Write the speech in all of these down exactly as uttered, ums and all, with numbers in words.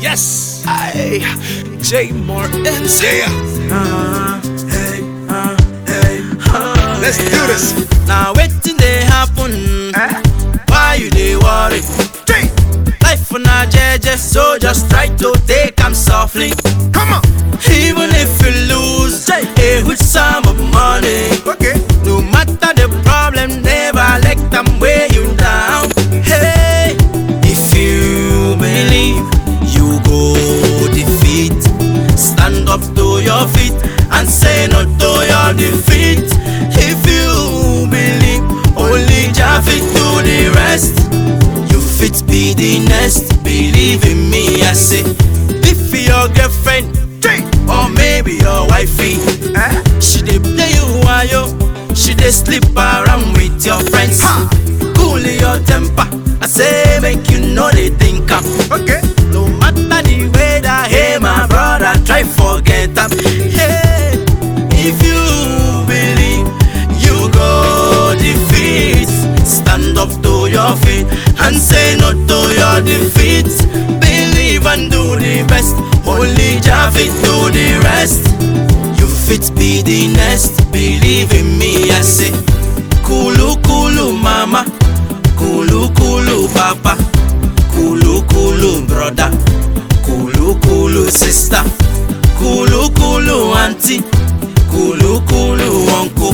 Yes. Aye, J Martin. Yeah. Uh, hey, uh, hey, uh, Let's do this. Now waiting they happen. Eh? Why you they worry? Three. Life for now, J J, so just try to take 'em softly. Come on. Even if you lose a huge sum of money, Okay. no matter the problem, never let them weigh you down. Hey, if you believe, you go defeat. Stand up to your feet and say no to your defeat. If you believe, only Jah fit do the rest. You fit be the next. Believe in me, I say. If your girlfriend or maybe your wifey, Eh? she dey play you while yo, she dey sleep around with your friends. Ha. Cool your temper, I say make you know they think am. Okay. No matter the way that, hey my brother, try forget am. Hey, if you believe, you go defeat. Stand up to your feet and say no to your defeat. Believe and do the best. Only Jah fit do the rest. You fit be the next. Believe in me, I say. Kulu kulu mama, kulu kulu papa, kulu kulu brother, kulu kulu sister, kulu kulu auntie, kulu kulu uncle,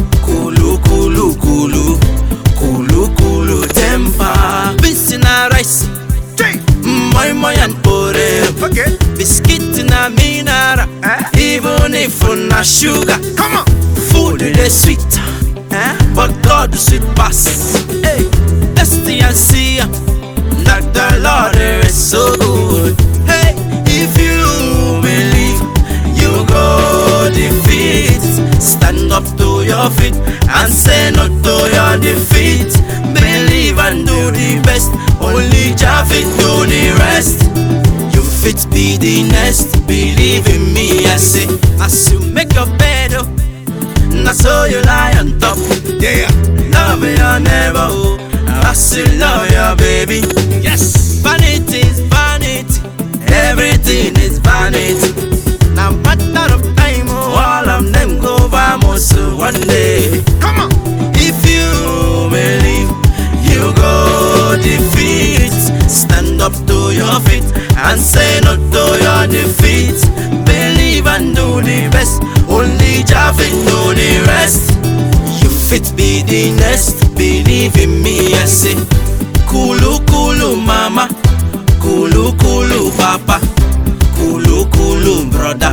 kulu kulu kulu, kulu kulu temper. Beans in a rice, Three. moi moi and poreo. Okay. Biscuit na minara, Eh? even if na sugar. Come on. Food is sweet, Eh? but God is sweet pass. Hey, let's see and see that the Lord is so good. Hey, if you believe, you go defeat. Stand up to your feet and say no to your defeat. Believe and do the best. Only Jah fit do the rest. You fit be the next. Believe in me, I say. As you make your bed, oh, now so you lie on top. Yeah. Love your neighbor, oh, as you love your baby. Yes. Vanity is vanity, everything is vanity. Now matter of time, oh, all of them go vamos one day. Come on. If you believe, you go defeat. Stand up to your feet and say no to your defeat. Believe and do the best. Only Jah fit do the rest. You fit be the next. Believe in me, I say. Kulu kulu mama, kulu kulu papa, kulu kulu brother,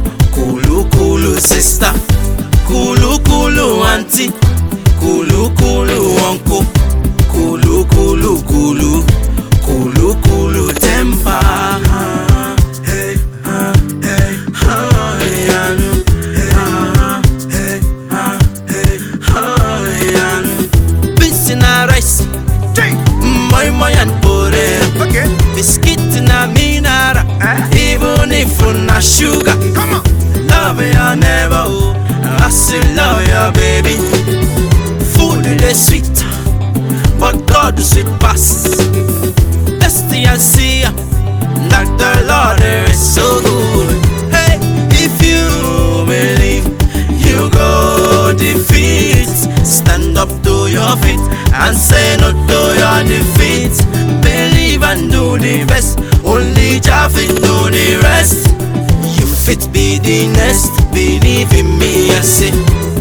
kulu kulu sister, kulu kulu auntie, kulu kulu uncle, kulu kulu kulu, kulu kulu temper. Hey, uh, hey, uh, yeah, no. Uh, hey, uh, hey, uh, yeah, no. Beans in a rice, Three. moi moi and poreo. Okay. Biscuit na minara, Eh? even if na sugar. Come on. Love your neighbor, oh, as you love your baby. Food is sweet, but God is sweet pass. Let's see and see that the Lord is so good. Hey, if you believe, you go defeat. Stand up to your feet and say no to your defeat. Believe and do the best. Only Jah fit do the rest. You fit be the next. Believe in me, I say.